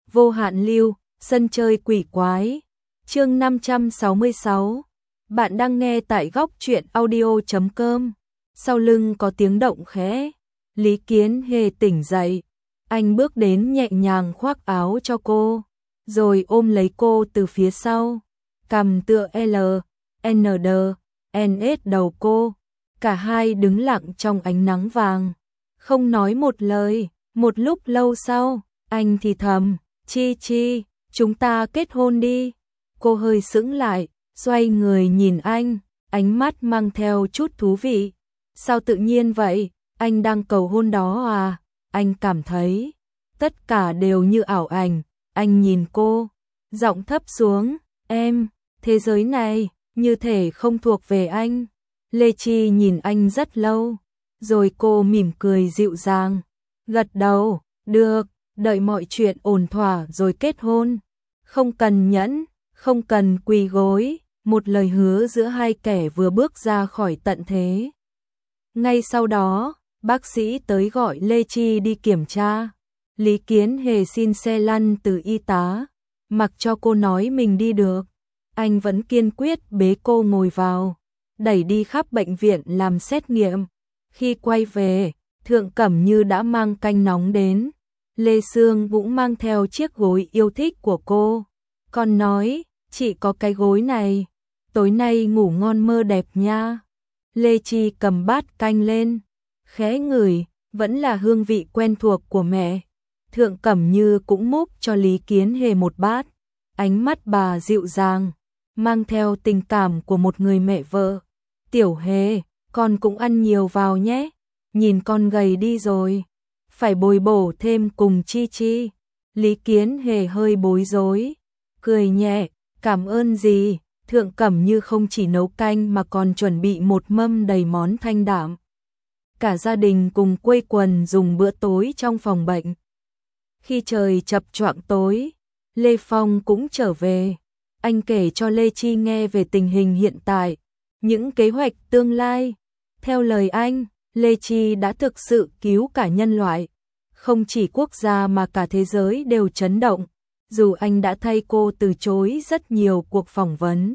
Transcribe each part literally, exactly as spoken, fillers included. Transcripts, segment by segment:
Vô hạn lưu, sân chơi quỷ quái. Chương năm trăm sáu mươi sáu. Bạn đang nghe tại góc truyện audio chấm com. Sau lưng có tiếng động khẽ. Lý Kiến Hề tỉnh dậy. Anh bước đến nhẹ nhàng khoác áo cho cô, rồi ôm lấy cô từ phía sau. Cầm tựa L, N D, N S đầu cô. Cả hai đứng lặng trong ánh nắng vàng, không nói một lời. Một lúc lâu sau, anh thì thầm, Chi Chi, chúng ta kết hôn đi. Cô hơi sững lại, xoay người nhìn anh, ánh mắt mang theo chút thú vị. Sao tự nhiên vậy, anh đang cầu hôn đó à? Anh cảm thấy tất cả đều như ảo ảnh. Anh nhìn cô, giọng thấp xuống, em, thế giới này như thể không thuộc về anh. Lê Chi nhìn anh rất lâu, rồi cô mỉm cười dịu dàng, gật đầu, được, đợi mọi chuyện ổn thỏa rồi kết hôn. Không cần nhẫn, không cần quỳ gối, một lời hứa giữa hai kẻ vừa bước ra khỏi tận thế. Ngay sau đó, bác sĩ tới gọi Lê Chi đi kiểm tra. Lý Kiến Hề xin xe lăn từ y tá, mặc cho cô nói mình đi được. Anh vẫn kiên quyết bế cô ngồi vào, đẩy đi khắp bệnh viện làm xét nghiệm. Khi quay về, Thượng Cẩm Như đã mang canh nóng đến. Lê Sương cũng mang theo chiếc gối yêu thích của cô. Con nói, chị có cái gối này, tối nay ngủ ngon mơ đẹp nha. Lê Chi cầm bát canh lên, khẽ ngửi, vẫn là hương vị quen thuộc của mẹ. Thượng Cẩm Như cũng múc cho Lý Kiến Hề một bát. Ánh mắt bà dịu dàng, mang theo tình cảm của một người mẹ vợ. Tiểu Hề, con cũng ăn nhiều vào nhé. Nhìn con gầy đi rồi, phải bồi bổ thêm cùng Chi Chi. Lý Kiến Hề hơi bối rối, cười nhẹ, cảm ơn gì. Thượng Cẩm Như không chỉ nấu canh mà còn chuẩn bị một mâm đầy món thanh đạm. Cả gia đình cùng quây quần dùng bữa tối trong phòng bệnh. Khi trời chập choạng tối, Lê Phong cũng trở về. Anh kể cho Lê Chi nghe về tình hình hiện tại, những kế hoạch tương lai. Theo lời anh, Lê Chi đã thực sự cứu cả nhân loại. Không chỉ quốc gia mà cả thế giới đều chấn động. Dù anh đã thay cô từ chối rất nhiều cuộc phỏng vấn,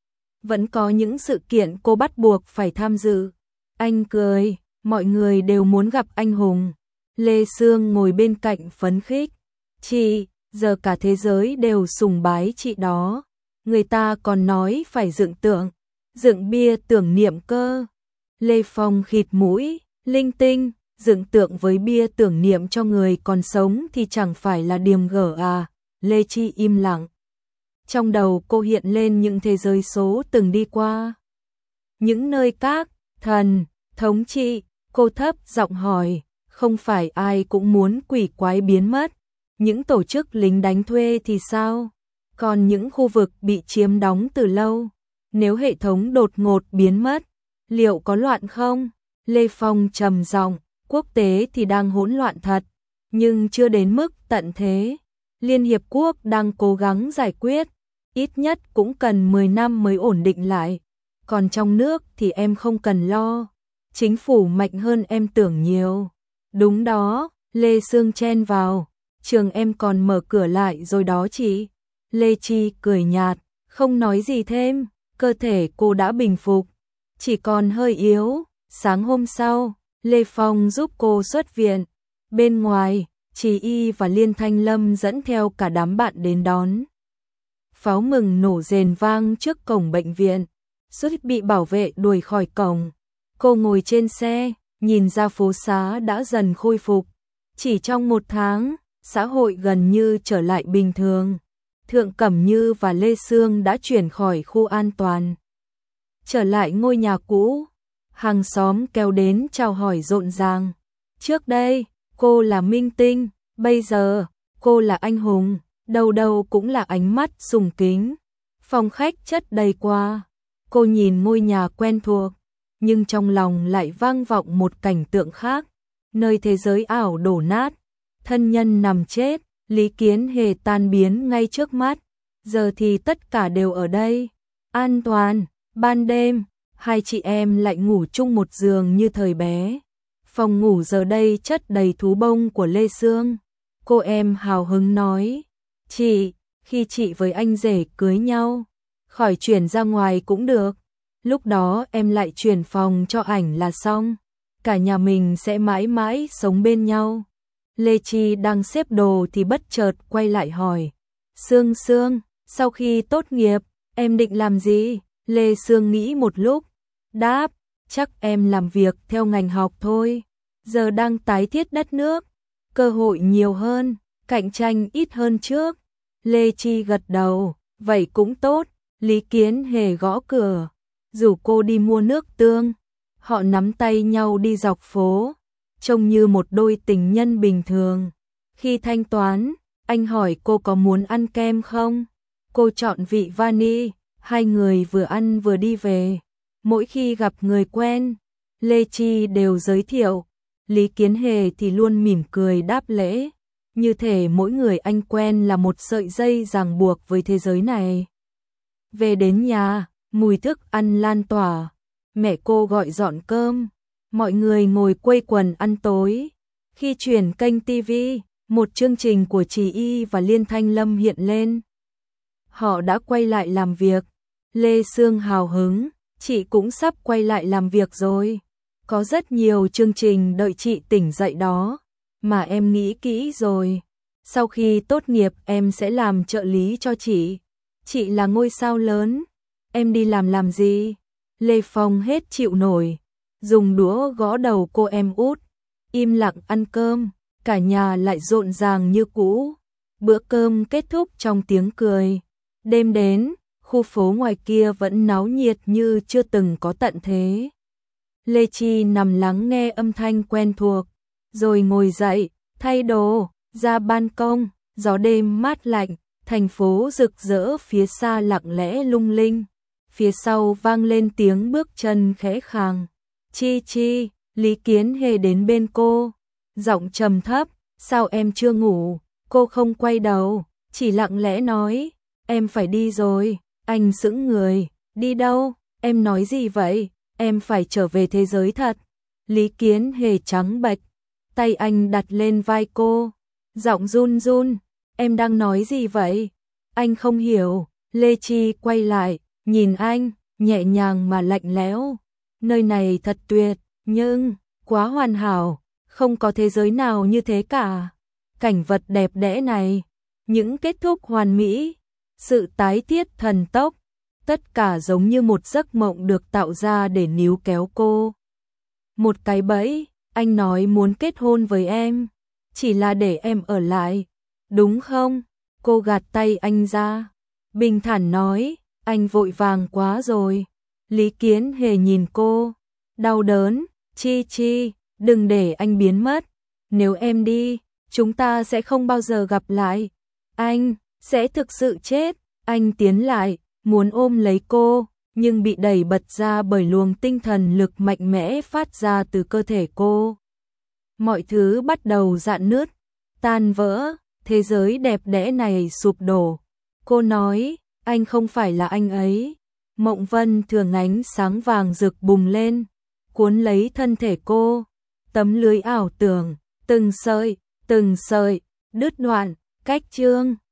vẫn có những sự kiện cô bắt buộc phải tham dự. Anh cười, mọi người đều muốn gặp anh hùng. Lê Sương ngồi bên cạnh phấn khích. Chị, giờ cả thế giới đều sùng bái chị đó. Người ta còn nói phải dựng tượng, dựng bia tưởng niệm cơ. Lê Phong khịt mũi, linh tinh, dựng tượng với bia tưởng niệm cho người còn sống thì chẳng phải là điềm gở à. Lê Chi im lặng. Trong đầu cô hiện lên những thế giới số từng đi qua. Những nơi các, thần, thống trị. Cô thấp giọng hỏi, không phải ai cũng muốn quỷ quái biến mất. Những tổ chức lính đánh thuê thì sao? Còn những khu vực bị chiếm đóng từ lâu, nếu hệ thống đột ngột biến mất, liệu có loạn không? Lê Phong trầm giọng, quốc tế thì đang hỗn loạn thật, nhưng chưa đến mức tận thế. Liên Hiệp Quốc đang cố gắng giải quyết, ít nhất cũng cần mười năm mới ổn định lại. Còn trong nước thì em không cần lo, chính phủ mạnh hơn em tưởng nhiều. Đúng đó, Lê Sương chen vào, trường em còn mở cửa lại rồi đó chị. Lê Chi cười nhạt, không nói gì thêm, cơ thể cô đã bình phục, chỉ còn hơi yếu. Sáng hôm sau, Lê Phong giúp cô xuất viện. Bên ngoài, Trì Y và Liên Thanh Lâm dẫn theo cả đám bạn đến đón. Pháo mừng nổ rền vang trước cổng bệnh viện, suýt bị bảo vệ đuổi khỏi cổng. Cô ngồi trên xe, nhìn ra phố xá đã dần khôi phục. Chỉ trong một tháng, xã hội gần như trở lại bình thường. Thượng Cẩm Như và Lê Sương đã chuyển khỏi khu an toàn, trở lại ngôi nhà cũ. Hàng xóm kéo đến chào hỏi rộn ràng. Trước đây, cô là minh tinh, bây giờ, cô là anh hùng, đầu đầu cũng là ánh mắt sùng kính. Phòng khách chất đầy quà. Cô nhìn ngôi nhà quen thuộc, nhưng trong lòng lại vang vọng một cảnh tượng khác. Nơi thế giới ảo đổ nát, thân nhân nằm chết, Lý Kiến Hề tan biến ngay trước mắt. Giờ thì tất cả đều ở đây, an toàn. Ban đêm, hai chị em lại ngủ chung một giường như thời bé. Phòng ngủ giờ đây chất đầy thú bông của Lê Sương. Cô em hào hứng nói, Chị, khi chị với anh rể cưới nhau, khỏi chuyển ra ngoài cũng được. Lúc đó em lại chuyển phòng cho ảnh là xong. Cả nhà mình sẽ mãi mãi sống bên nhau. Lê Chi đang xếp đồ thì bất chợt quay lại hỏi. Sương Sương, sau khi tốt nghiệp, em định làm gì? Lê Sương nghĩ một lúc. Đáp, chắc em làm việc theo ngành học thôi. Giờ đang tái thiết đất nước. Cơ hội nhiều hơn, cạnh tranh ít hơn trước. Lê Chi gật đầu, vậy cũng tốt. Lý Kiến Hề gõ cửa, rủ cô đi mua nước tương. Họ nắm tay nhau đi dọc phố, trông như một đôi tình nhân bình thường. Khi thanh toán, anh hỏi cô có muốn ăn kem không? Cô chọn vị vani, hai người vừa ăn vừa đi về. Mỗi khi gặp người quen, Lê Chi đều giới thiệu. Lý Kiến Hề thì luôn mỉm cười đáp lễ. Như thể mỗi người anh quen là một sợi dây ràng buộc với thế giới này. Về đến nhà, mùi thức ăn lan tỏa. Mẹ cô gọi dọn cơm. Mọi người ngồi quây quần ăn tối. Khi chuyển kênh ti vi, một chương trình của Trì Y và Liên Thanh Lâm hiện lên. Họ đã quay lại làm việc. Lê Sương hào hứng, chị cũng sắp quay lại làm việc rồi. Có rất nhiều chương trình đợi chị tỉnh dậy đó, mà em nghĩ kỹ rồi. Sau khi tốt nghiệp em sẽ làm trợ lý cho chị. Chị là ngôi sao lớn, em đi làm làm gì? Lê Phong hết chịu nổi, dùng đũa gõ đầu cô em út. Im lặng ăn cơm, cả nhà lại rộn ràng như cũ. Bữa cơm kết thúc trong tiếng cười. Đêm đến, khu phố ngoài kia vẫn náo nhiệt như chưa từng có tận thế. Lê Chi nằm lắng nghe âm thanh quen thuộc, rồi ngồi dậy, thay đồ, ra ban công, gió đêm mát lạnh, thành phố rực rỡ phía xa lặng lẽ lung linh. Phía sau vang lên tiếng bước chân khẽ khàng. Chi Chi, Lý Kiến Hề đến bên cô, giọng trầm thấp, sao em chưa ngủ? Cô không quay đầu, chỉ lặng lẽ nói, em phải đi rồi. Anh sững người, đi đâu? Em nói gì vậy? Em phải trở về thế giới thật. Lý Kiến Hề trắng bệch, tay anh đặt lên vai cô, giọng run run, em đang nói gì vậy? Anh không hiểu. Lê Chi quay lại, nhìn anh, nhẹ nhàng mà lạnh lẽo. Nơi này thật tuyệt, nhưng quá hoàn hảo, không có thế giới nào như thế cả. Cảnh vật đẹp đẽ này, những kết thúc hoàn mỹ, sự tái thiết thần tốc, tất cả giống như một giấc mộng được tạo ra để níu kéo cô. Một cái bẫy, anh nói muốn kết hôn với em, chỉ là để em ở lại, đúng không? Cô gạt tay anh ra, bình thản nói, anh vội vàng quá rồi. Lý Kiến Hề nhìn cô, đau đớn, Chi Chi, đừng để anh biến mất. Nếu em đi, chúng ta sẽ không bao giờ gặp lại. Anh sẽ thực sự chết. Anh tiến lại, muốn ôm lấy cô, nhưng bị đẩy bật ra bởi luồng tinh thần lực mạnh mẽ phát ra từ cơ thể cô. Mọi thứ bắt đầu rạn nứt, tan vỡ, thế giới đẹp đẽ này sụp đổ. Cô nói, anh không phải là anh ấy. Mộng Vân thường ánh sáng vàng rực bùng lên, cuốn lấy thân thể cô. Tấm lưới ảo tưởng, từng sợi, từng sợi, đứt đoạn, cách chương.